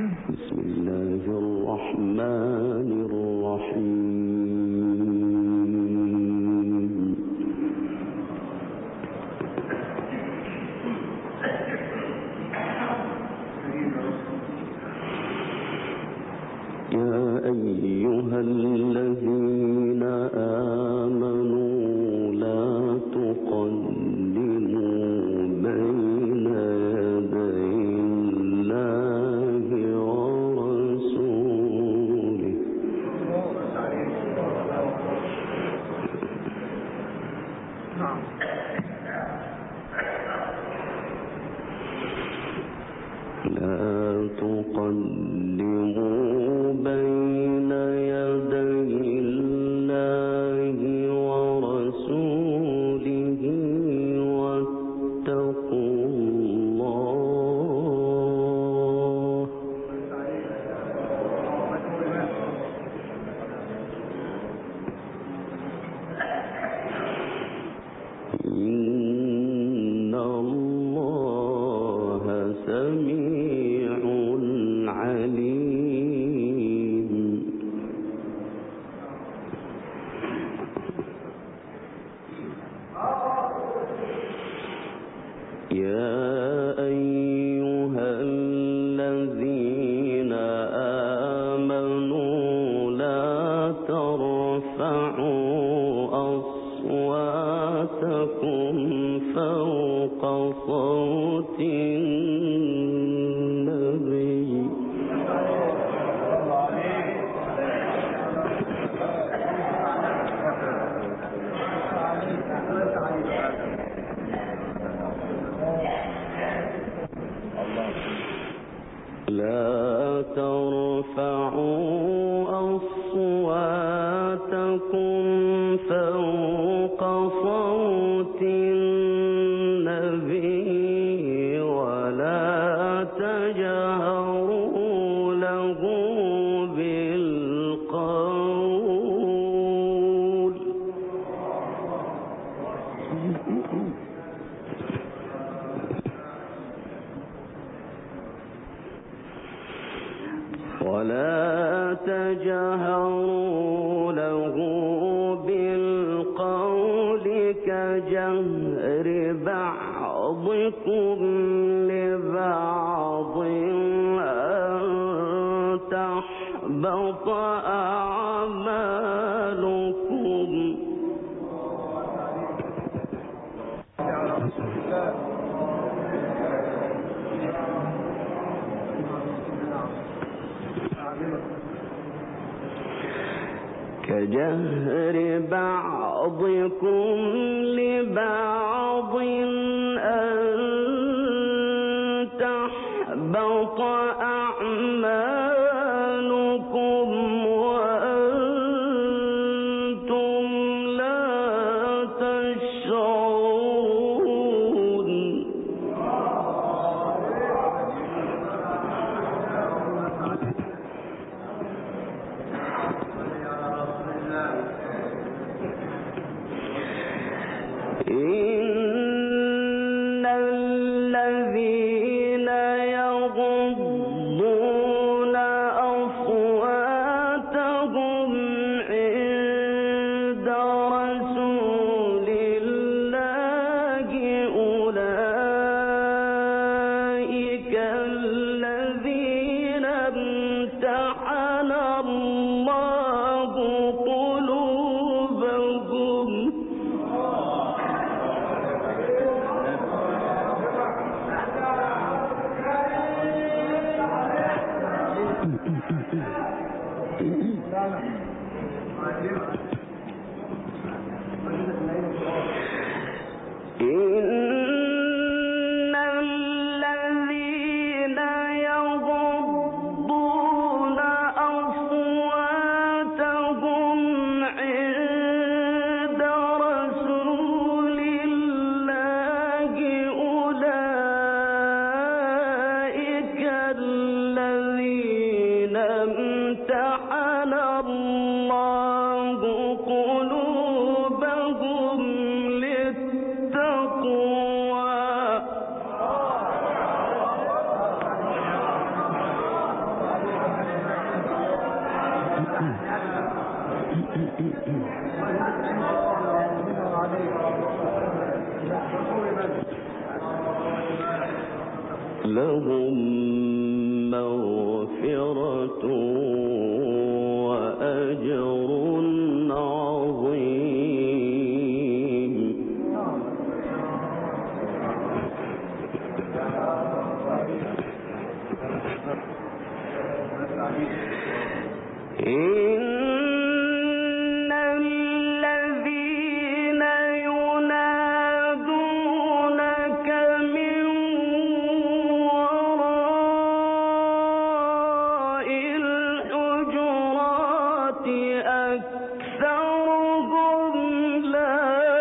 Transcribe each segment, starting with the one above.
بسم الله الرحمن الرحيم. يا أيها الذين آمنوا لا تقدموا بين يدي الله ورسوله لا تقدموا بين يدي الله ورسوله واتقوا الله إن الله سميع عليم. يا أيها الذين آمنوا لا ترفعوا أصواتكم فوق صوت النبي لا ترفعوا أصواتكم فوق صوت النبي ولا تجهروا له بالقول كجهر بعضكم لبعض أن تحبط أعمالكم كجهر بعضكم لبعض أن تحبط أعمالكم وأنتم لا تشعرون إن الذين يغضون أصواتهم عند رسول الله أولئك الذين امتحن الله قلوبهم إن الذين يغضون أصواتهم عند رسول الله أولئك الذين امتحن الله قلوبهم للتقوى لهم مغفرة وأجر عظيم. إن الذين ينادونك من وراء الحجرات أكثرهم لا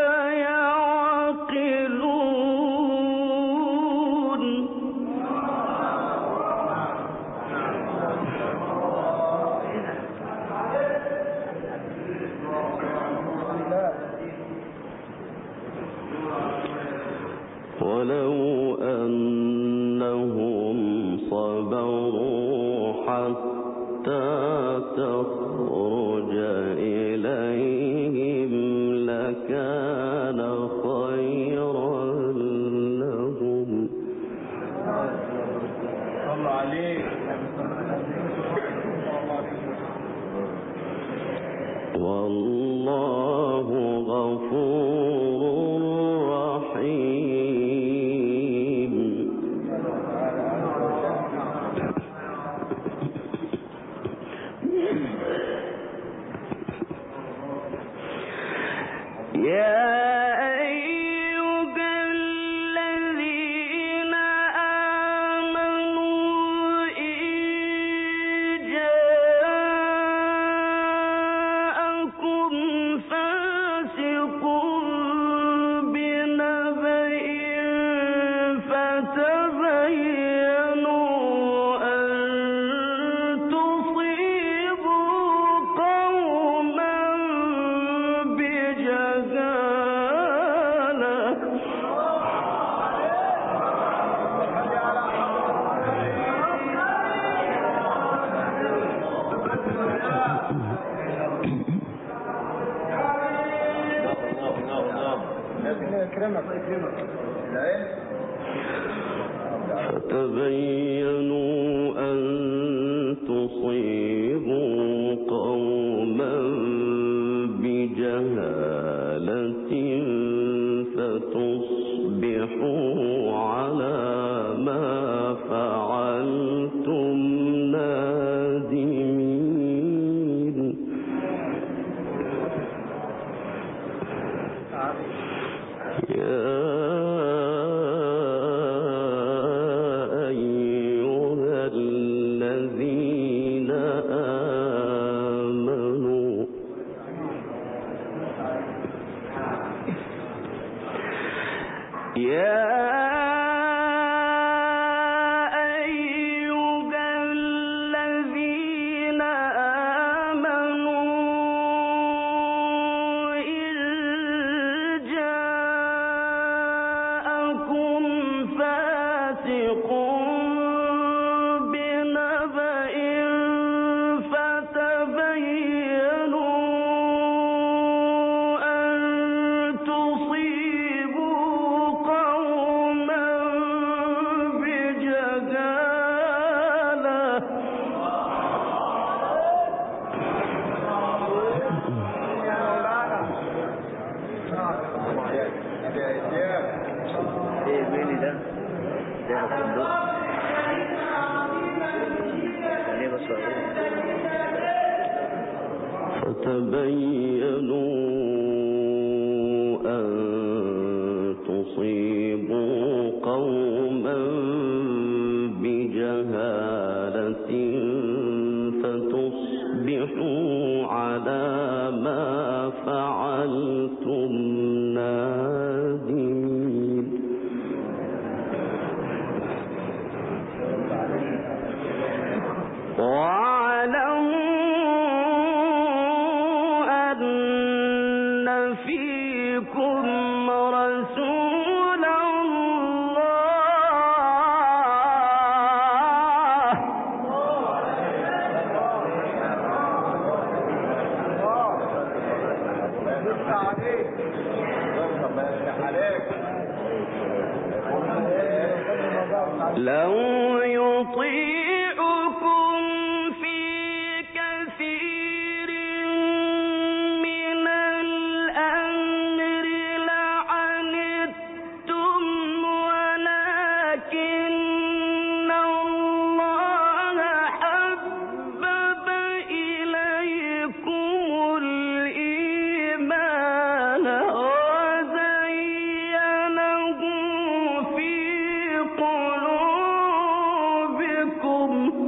يعقلون. ولو أنهم صبروا حتى تخرج إليهم لكان خيرا لهم. الله عليك. والله غفور رحيم. يا أيها الذين آمنوا إن جاءكم فاسق بنبأ فتبينوا أن تصيبوا قوما بجهالة أن تصيبوا قوما بجهالة فتصبحوا على ما فعلتم نادمين. يا أيها الذين آمنوا إن جاءكم فاسق بنبأ فتبينوا أن تصيبوا قوما بجهالة فتبينوا أن تصيبوا قوما بجهالة فتصبحوا على ما فعلتم نادمين. واعلموا أن لو يطيعكم في كثير من الأمر لعنتم ولكن الله حبب إليكم الإيمان وزينه في قلوبكم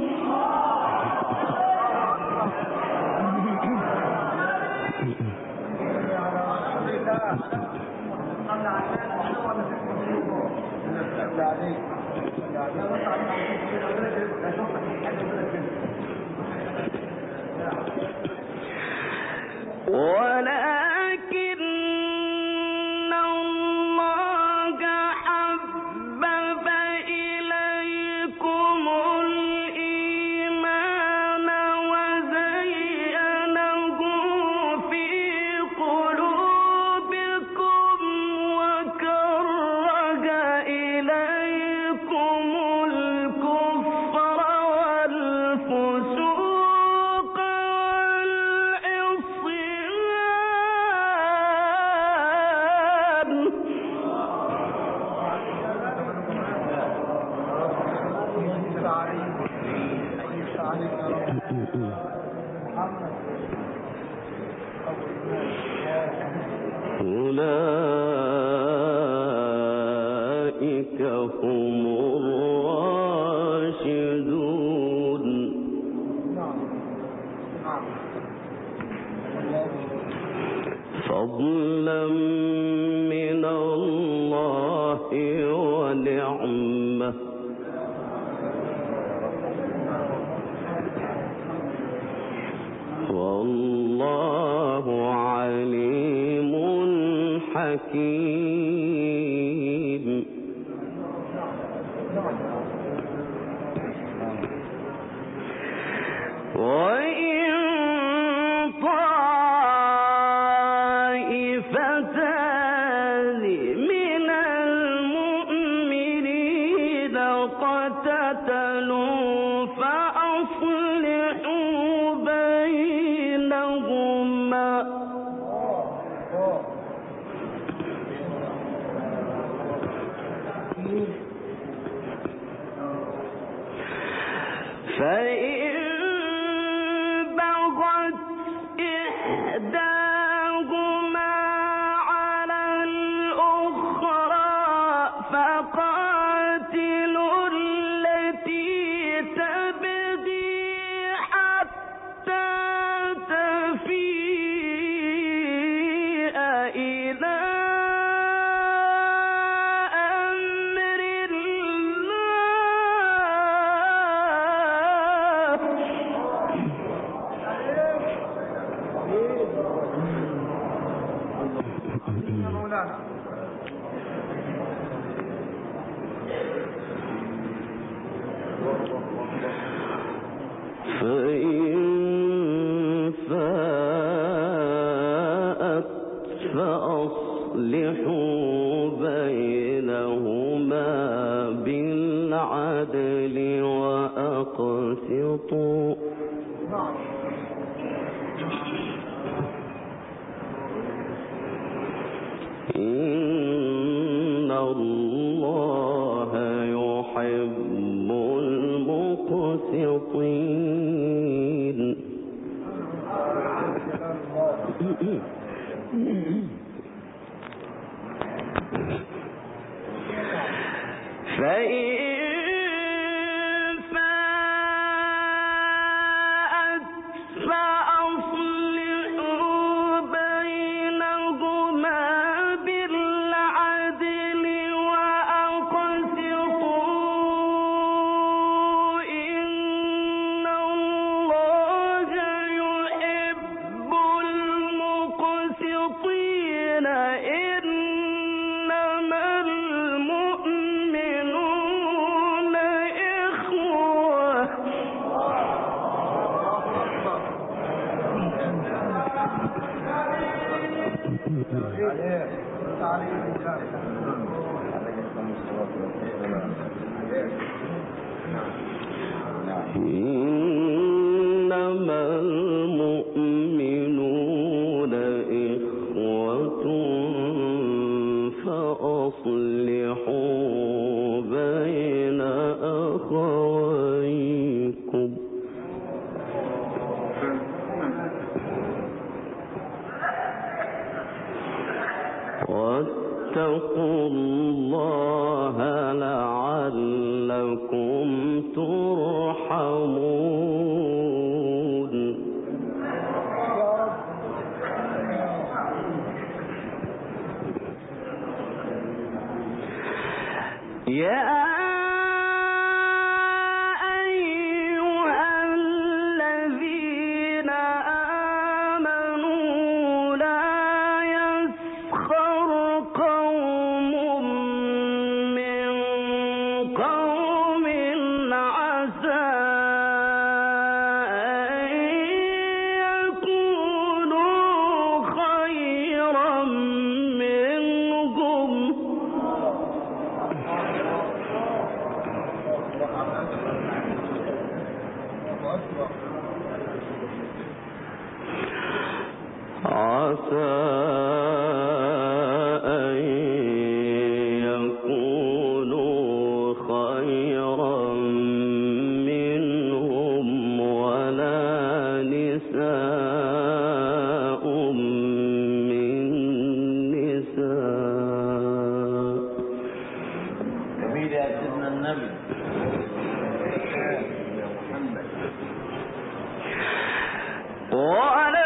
ولكن الله حبب إليكم الإيمان وزينه في قلوبكم وكره إليكم الكفر والفسوق أولئك هم الراشدون فضلا من الله ونعمة والله عليم حكيم وإن طائفتان من المؤمنين اقتتلوا فأصلحوا بينهما فإن بغت إحداهما على الأخرى فقاتلوا التي تبغي حتى تفيء إلى أمر الله فإن فاءت فأصلحوا بينهما بالعدل وأقسطوا إن الله يحب المقسطين فإن فاءت فأصلحوا بينهما بالعدل وأقسطوا إن الله يحب المقسطين إنما المؤمنون إخوة إنما المؤمنون إخوة فأصلحوا بين أخويكم واتقوا الله لعلكم ترحمون. يا عسى أن يكونوا خيرا منهم ولا نساء من نساء. جميل يا سيدنا النبي ولا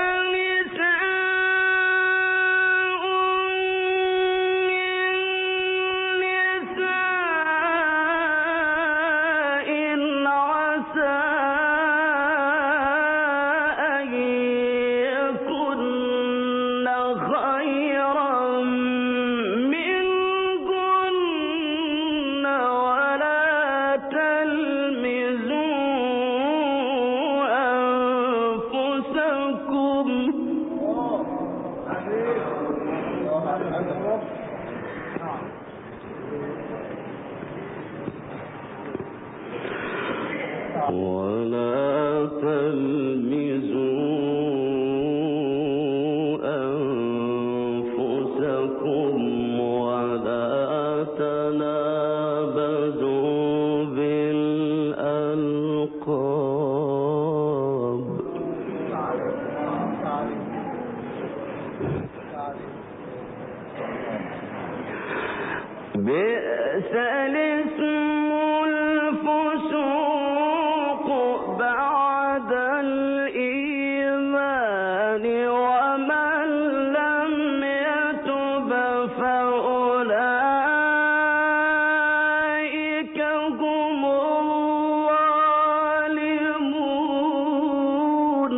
تلمزوا أنفسكم ولا تنابزوا بالألقاب بئس الاسم الفسوق بعد الإيمان ومن لم يتب فأولئك هم الظالمون.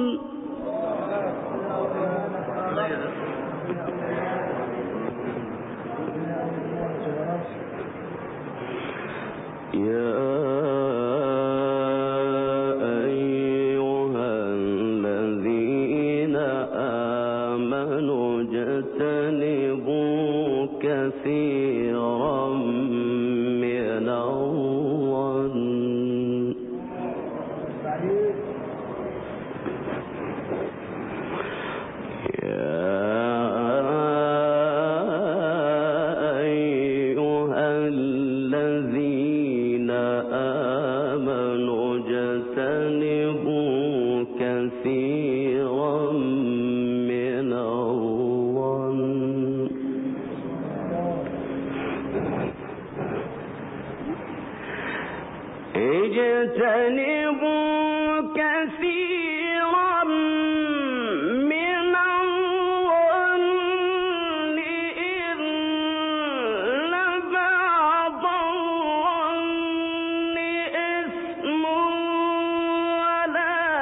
يا أيها الذين آمنوا اجتنبوا كثيرا من الظن كثيرا من الظن اجتنبوا كثيرا من الظن إن بعض الظن إثم ولا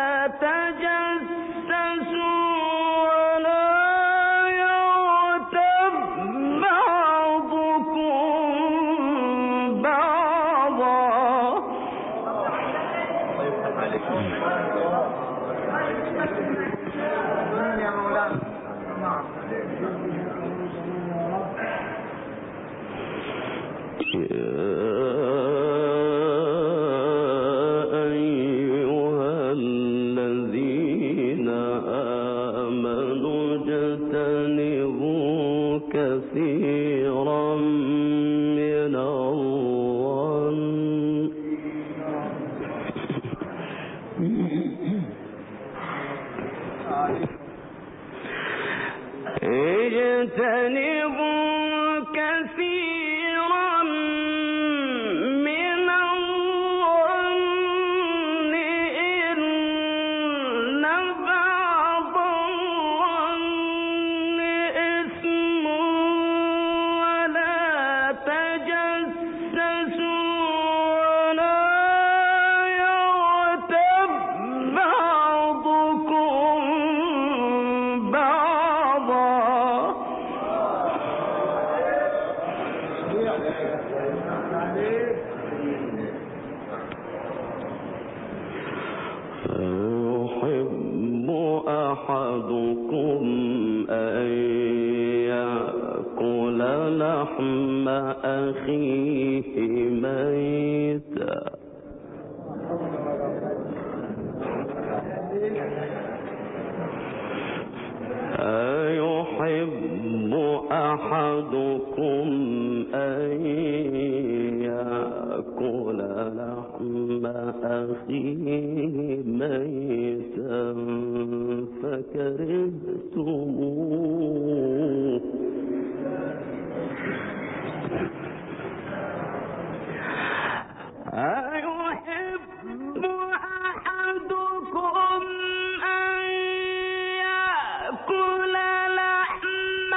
تجسسوا ولا يغتب بعضكم بعضا يحب أحدكم أن يأكل لحم أخيه ميتا أيحب أحدكم أن يأكل لحم أخيه ميتا فكرهتموه أيحب أحدكم أن يأكل لحم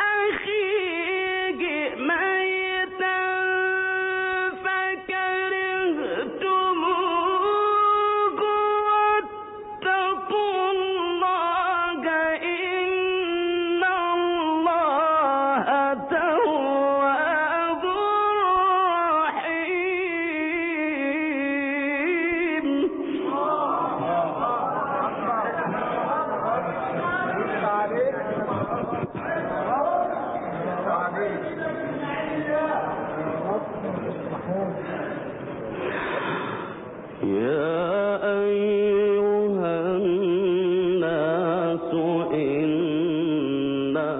أخيه ميتا فكرهتموه واتقوا الله إن الله تواب يا أيها الناس إنا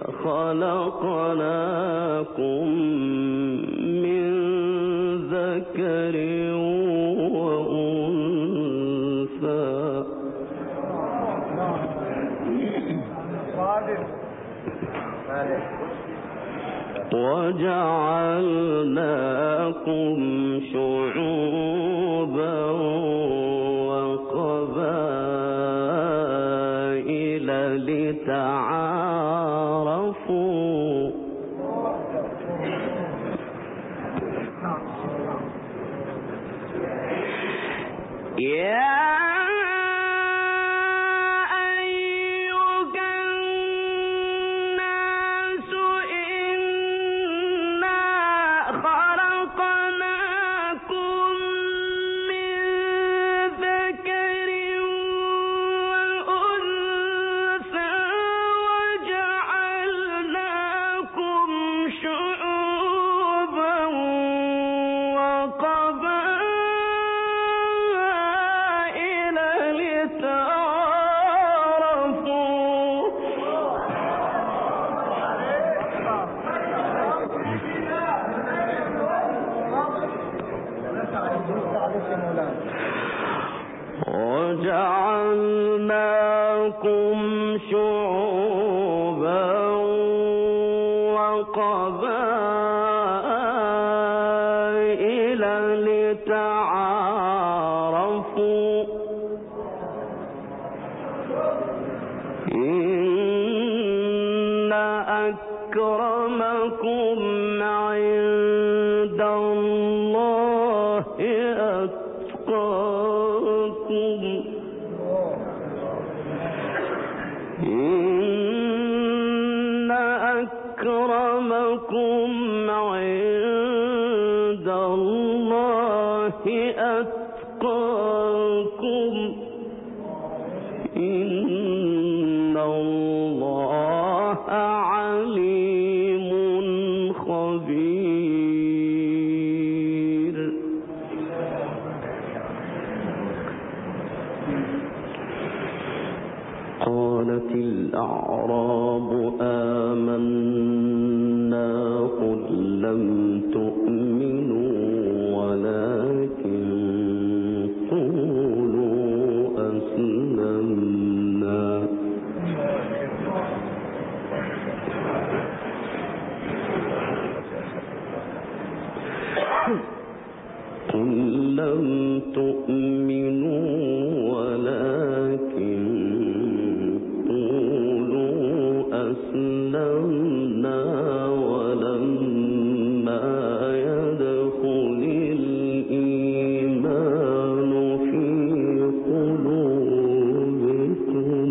خلقناكم من ذكر وأنثى وجعلناكم شعوبا وقبائل لتعارفوا يا وجعلناكم شعوبا وقبائل لتعارفوا إن أكرمكم عند الله أتقاكم إن أكرمكم عند الله أتقاكم إن الله عليم خبير. قالت الأعراب آمنا قل لم تؤمنوا ولكن قولوا أسلمنا قل لم تؤمنوا ولكن أسلمنا ولما يدخل الإيمان في قلوبكم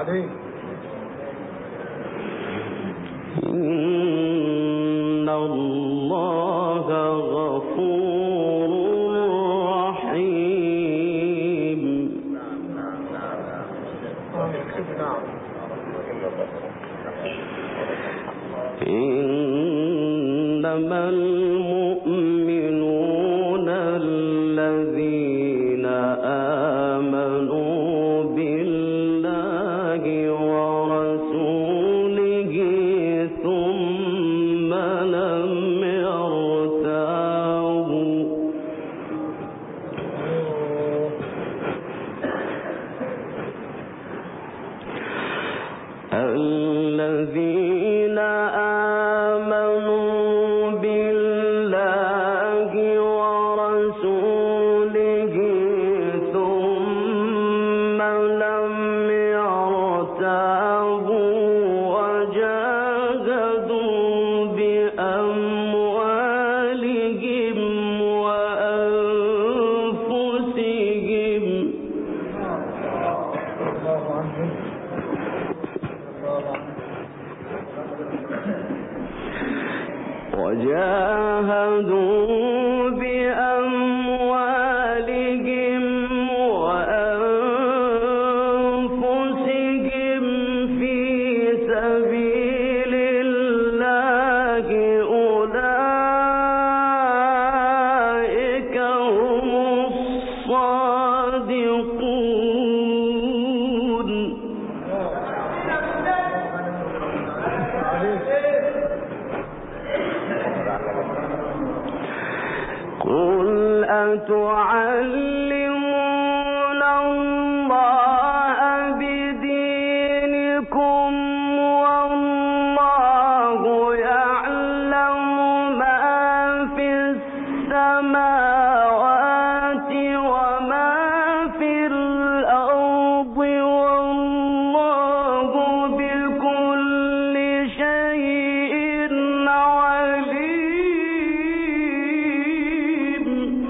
إن الله غفور رحيم. إنما المؤمنون الذين آمنوا بالله ورسوله ثم لم يرتابوا الذين آمنوا بالله ورسوله ثم لم يرتابوا وجاهدوا بأموالهم وأنفسهم في سبيل الله أولئك هم الصادقون. قل أتعلمون الله بدينكم والله يعلم ما في السماوات وما في الأرض والله بكل شيء عليم.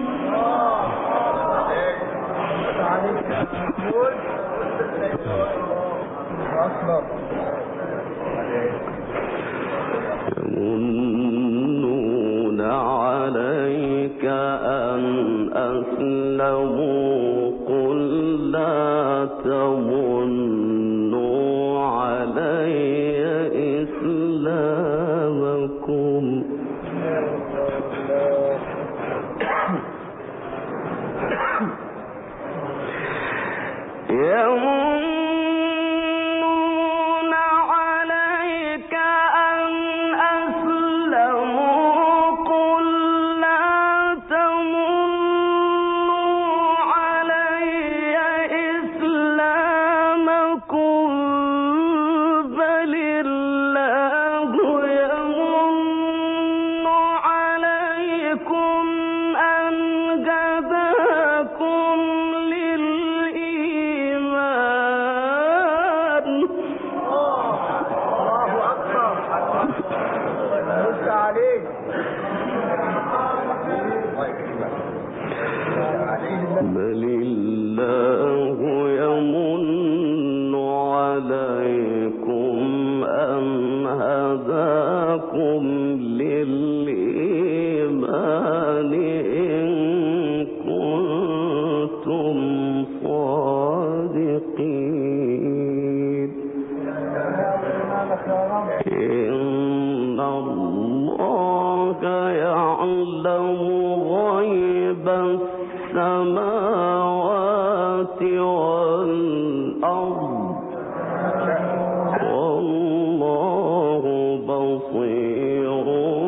يمنون عليك أن أسلموا قل لا تمنوا علي إسلامكم يمنون عليك أن أسلموا قل لا تمنوا علي إسلامكم بل الله يمن عليكم أن هداكم بل الله يمن عليكم أن هداكم للإيمان إن كنتم صادقين. إن الله يعلم غيب السماوات والأرض والله بصير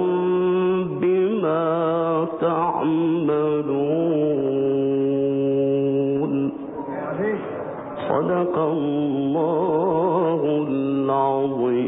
بما تعملون. صدق الله العظيم.